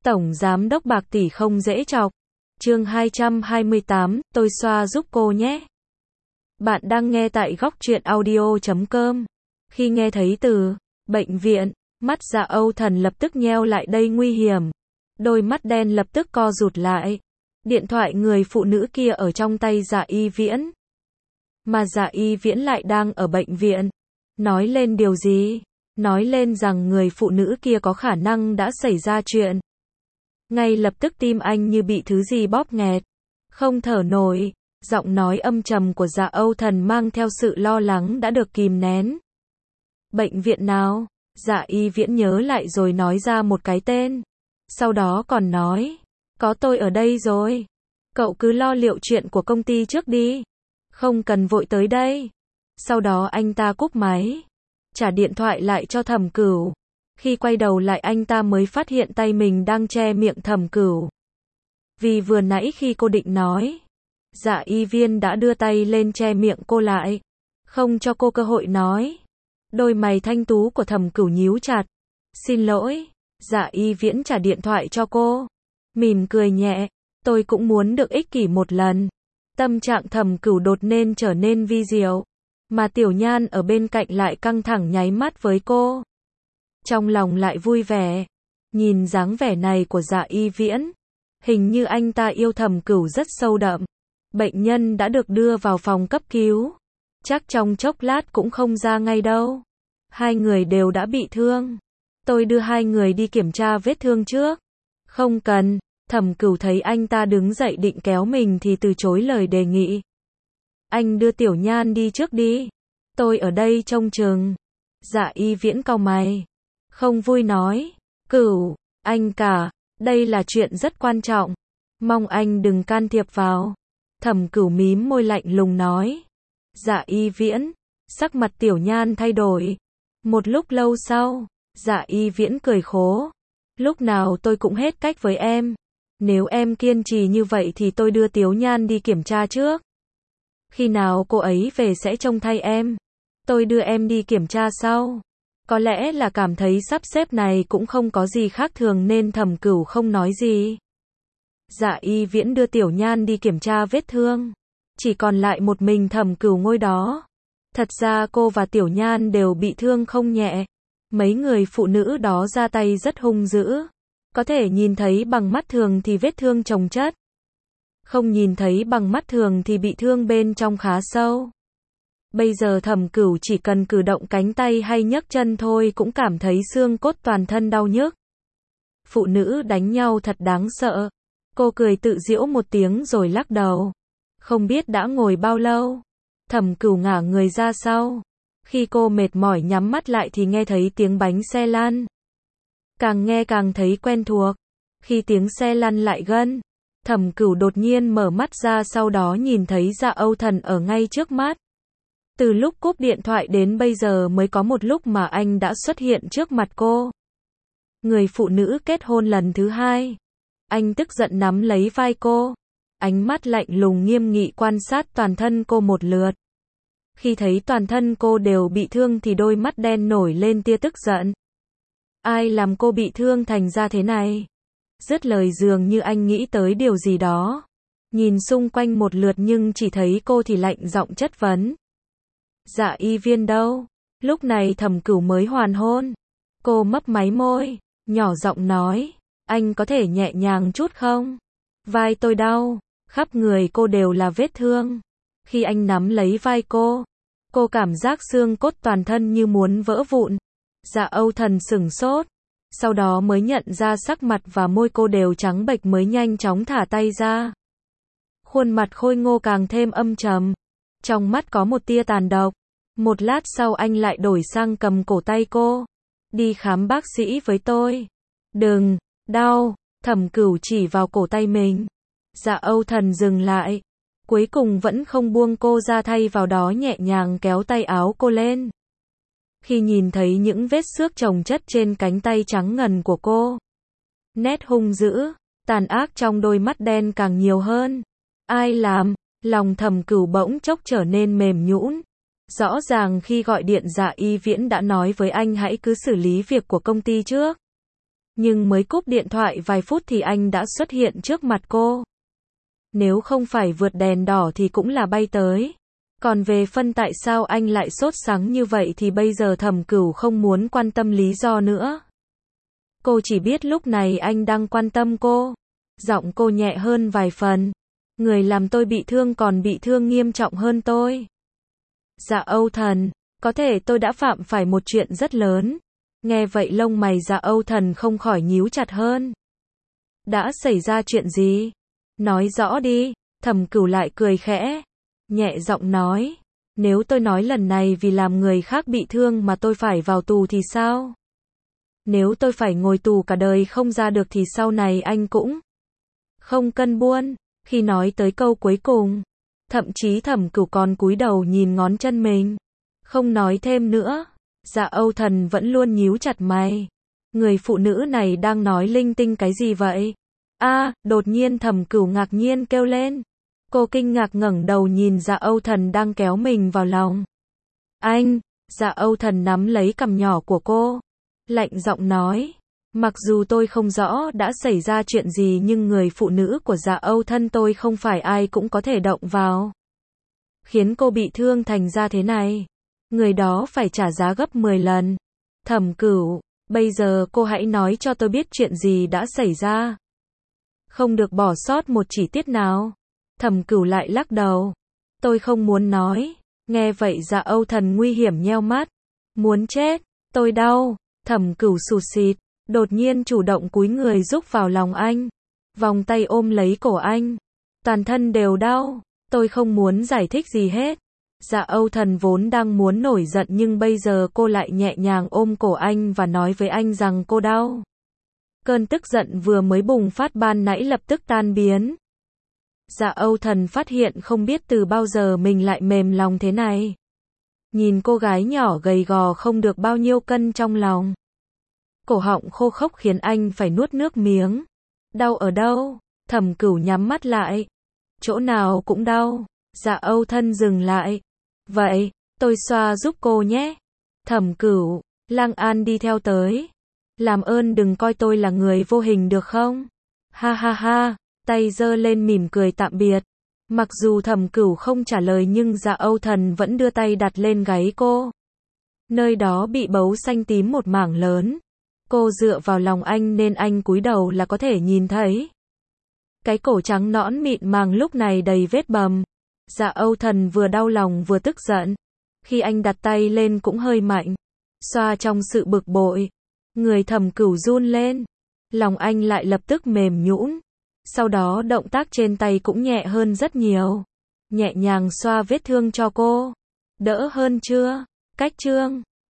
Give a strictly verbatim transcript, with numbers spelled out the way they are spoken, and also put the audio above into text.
Tổng giám đốc bạc tỷ không dễ chọc. Chương hai trăm hai mươi tám, tôi xoa giúp cô nhé. Bạn đang nghe tại góc truyện audio chấm com. Khi nghe thấy từ bệnh viện, mắt Dạ Âu Thần lập tức nheo lại, đây nguy hiểm. Đôi mắt đen lập tức co rụt lại. Điện thoại người phụ nữ kia ở trong tay Dạ Y Viễn. Mà Dạ Y Viễn lại đang ở bệnh viện. Nói lên điều gì? Nói lên rằng người phụ nữ kia có khả năng đã xảy ra chuyện. Ngay lập tức tim anh như bị thứ gì bóp nghẹt. Không thở nổi. Giọng nói âm trầm của Dạ Âu Thần mang theo sự lo lắng đã được kìm nén. Bệnh viện nào? Dạ Y Viễn nhớ lại rồi nói ra một cái tên. Sau đó còn nói, có tôi ở đây rồi. Cậu cứ lo liệu chuyện của công ty trước đi. Không cần vội tới đây. Sau đó anh ta cúp máy. Trả điện thoại lại cho Thẩm Cửu. Khi quay đầu lại anh ta mới phát hiện tay mình đang che miệng Thẩm Cửu. Vì vừa nãy khi cô định nói, Dạ Y Viên đã đưa tay lên che miệng cô lại, không cho cô cơ hội nói. Đôi mày thanh tú của Thẩm Cửu nhíu chặt. Xin lỗi. Dạ Y Viễn trả điện thoại cho cô. Mỉm cười nhẹ. Tôi cũng muốn được ích kỷ một lần. Tâm trạng Thẩm Cửu đột nên trở nên vi diệu. Mà Tiểu Nhan ở bên cạnh lại căng thẳng nháy mắt với cô. Trong lòng lại vui vẻ. Nhìn dáng vẻ này của Dạ Y Viễn. Hình như anh ta yêu Thẩm Cửu rất sâu đậm. Bệnh nhân đã được đưa vào phòng cấp cứu. Chắc trong chốc lát cũng không ra ngay đâu. Hai người đều đã bị thương. Tôi đưa hai người đi kiểm tra vết thương trước. Không cần. Thẩm Cửu thấy anh ta đứng dậy định kéo mình thì từ chối lời đề nghị. Anh đưa Tiểu Nhan đi trước đi. Tôi ở đây trông chừng. Dạ Y Viễn cau mày. Không vui nói. Cửu, anh cả, đây là chuyện rất quan trọng. Mong anh đừng can thiệp vào. Thẩm Cửu mím môi lạnh lùng nói. Dạ Y Viễn. Sắc mặt Tiểu Nhan thay đổi. Một lúc lâu sau, Dạ Y Viễn cười khố. Lúc nào tôi cũng hết cách với em. Nếu em kiên trì như vậy thì tôi đưa Tiểu Nhan đi kiểm tra trước. Khi nào cô ấy về sẽ trông thay em. Tôi đưa em đi kiểm tra sau. Có lẽ là cảm thấy sắp xếp này cũng không có gì khác thường nên Thẩm Cửu không nói gì. Dạ Y Viễn đưa Tiểu Nhan đi kiểm tra vết thương. Chỉ còn lại một mình Thẩm Cửu ngồi đó. Thật ra cô và Tiểu Nhan đều bị thương không nhẹ. Mấy người phụ nữ đó ra tay rất hung dữ. Có thể nhìn thấy bằng mắt thường thì vết thương chồng chất. Không nhìn thấy bằng mắt thường thì bị thương bên trong khá sâu. Bây giờ Thẩm Cửu chỉ cần cử động cánh tay hay nhấc chân thôi cũng cảm thấy xương cốt toàn thân đau nhức. Phụ nữ đánh nhau thật đáng sợ. Cô cười tự giễu một tiếng rồi lắc đầu. Không biết đã ngồi bao lâu. Thẩm Cửu ngả người ra sau. Khi cô mệt mỏi nhắm mắt lại thì nghe thấy tiếng bánh xe lăn. Càng nghe càng thấy quen thuộc. Khi tiếng xe lăn lại gần, Thẩm Cửu đột nhiên mở mắt ra, sau đó nhìn thấy Dạ Âu Thần ở ngay trước mắt. Từ lúc cúp điện thoại đến bây giờ mới có một lúc mà anh đã xuất hiện trước mặt cô. Người phụ nữ kết hôn lần thứ hai. Anh tức giận nắm lấy vai cô. Ánh mắt lạnh lùng nghiêm nghị quan sát toàn thân cô một lượt. Khi thấy toàn thân cô đều bị thương thì đôi mắt đen nổi lên tia tức giận. Ai làm cô bị thương thành ra thế này? Dứt lời dường như anh nghĩ tới điều gì đó. Nhìn xung quanh một lượt nhưng chỉ thấy cô thì lạnh giọng chất vấn. Dạ Y Viên đâu? Lúc này Thẩm Cửu mới hoàn hôn. Cô mấp máy môi, nhỏ giọng nói. Anh có thể nhẹ nhàng chút không? Vai tôi đau. Khắp người cô đều là vết thương. Khi anh nắm lấy vai cô, cô cảm giác xương cốt toàn thân như muốn vỡ vụn. Dạ Âu Thần sửng sốt. Sau đó mới nhận ra sắc mặt và môi cô đều trắng bệch mới nhanh chóng thả tay ra. Khuôn mặt khôi ngô càng thêm âm trầm. Trong mắt có một tia tàn độc. Một lát sau anh lại đổi sang cầm cổ tay cô. Đi khám bác sĩ với tôi. Đừng, đau. Thẩm Cửu chỉ vào cổ tay mình. Dạ Âu Thần dừng lại. Cuối cùng vẫn không buông cô ra, thay vào đó nhẹ nhàng kéo tay áo cô lên. Khi nhìn thấy những vết xước chồng chất trên cánh tay trắng ngần của cô, nét hung dữ, tàn ác trong đôi mắt đen càng nhiều hơn. Ai làm? Lòng Thẩm Cửu bỗng chốc trở nên mềm nhũn. Rõ ràng khi gọi điện Dạ Y Viễn đã nói với anh hãy cứ xử lý việc của công ty trước. Nhưng mới cúp điện thoại vài phút thì anh đã xuất hiện trước mặt cô. Nếu không phải vượt đèn đỏ thì cũng là bay tới. Còn về phân tại sao anh lại sốt sắng như vậy thì bây giờ Thẩm Cửu không muốn quan tâm lý do nữa. Cô chỉ biết lúc này anh đang quan tâm cô. Giọng cô nhẹ hơn vài phần. Người làm tôi bị thương còn bị thương nghiêm trọng hơn tôi. Dạ Âu Thần, có thể tôi đã phạm phải một chuyện rất lớn. Nghe vậy lông mày Dạ Âu Thần không khỏi nhíu chặt hơn. Đã xảy ra chuyện gì? Nói rõ đi. Thẩm Cửu lại cười khẽ, nhẹ giọng nói. Nếu tôi nói lần này vì làm người khác bị thương mà tôi phải vào tù thì sao? Nếu tôi phải ngồi tù cả đời không ra được thì sau này anh cũng không cân buôn. Khi nói tới câu cuối cùng, thậm chí Thẩm Cửu còn cúi đầu nhìn ngón chân mình. Không nói thêm nữa. Dạ Âu Thần vẫn luôn nhíu chặt mày. Người phụ nữ này đang nói linh tinh cái gì vậy? A, đột nhiên Thẩm Cửu ngạc nhiên kêu lên. Cô kinh ngạc ngẩng đầu nhìn Dạ Âu Thần đang kéo mình vào lòng. Anh, Dạ Âu Thần nắm lấy cằm nhỏ của cô, lạnh giọng nói. Mặc dù tôi không rõ đã xảy ra chuyện gì nhưng người phụ nữ của Dạ Âu thân tôi không phải ai cũng có thể động vào. Khiến cô bị thương thành ra thế này. Người đó phải trả giá gấp mười lần. Thẩm Cửu, bây giờ cô hãy nói cho tôi biết chuyện gì đã xảy ra. Không được bỏ sót một chi tiết nào. Thẩm Cửu lại lắc đầu. Tôi không muốn nói. Nghe vậy Dạ Âu Thần nguy hiểm nheo mắt. Muốn chết, tôi đau. Thẩm Cửu sụt sịt, đột nhiên chủ động cúi người rúc vào lòng anh. Vòng tay ôm lấy cổ anh. Toàn thân đều đau. Tôi không muốn giải thích gì hết. Dạ Âu Thần vốn đang muốn nổi giận nhưng bây giờ cô lại nhẹ nhàng ôm cổ anh và nói với anh rằng cô đau. Cơn tức giận vừa mới bùng phát ban nãy lập tức tan biến. Dạ Âu Thần phát hiện không biết từ bao giờ mình lại mềm lòng thế này. Nhìn cô gái nhỏ gầy gò không được bao nhiêu cân trong lòng. Cổ họng khô khốc khiến anh phải nuốt nước miếng. Đau ở đâu? Thẩm Cửu nhắm mắt lại. Chỗ nào cũng đau. Dạ Âu Thân dừng lại. Vậy, tôi xoa giúp cô nhé. Thẩm Cửu, Lang An đi theo tới. Làm ơn đừng coi tôi là người vô hình được không? Ha ha ha, tay giơ lên mỉm cười tạm biệt. Mặc dù Thẩm Cửu không trả lời nhưng Dạ Âu Thần vẫn đưa tay đặt lên gáy cô. Nơi đó bị bấu xanh tím một mảng lớn. Cô dựa vào lòng anh nên anh cúi đầu là có thể nhìn thấy. Cái cổ trắng nõn mịn màng lúc này đầy vết bầm. Dạ Âu Thần vừa đau lòng vừa tức giận. Khi anh đặt tay lên cũng hơi mạnh. Xoa trong sự bực bội. Người Thẩm Cửu run lên. Lòng anh lại lập tức mềm nhũn. Sau đó động tác trên tay cũng nhẹ hơn rất nhiều. Nhẹ nhàng xoa vết thương cho cô. Đỡ hơn chưa? Cách chương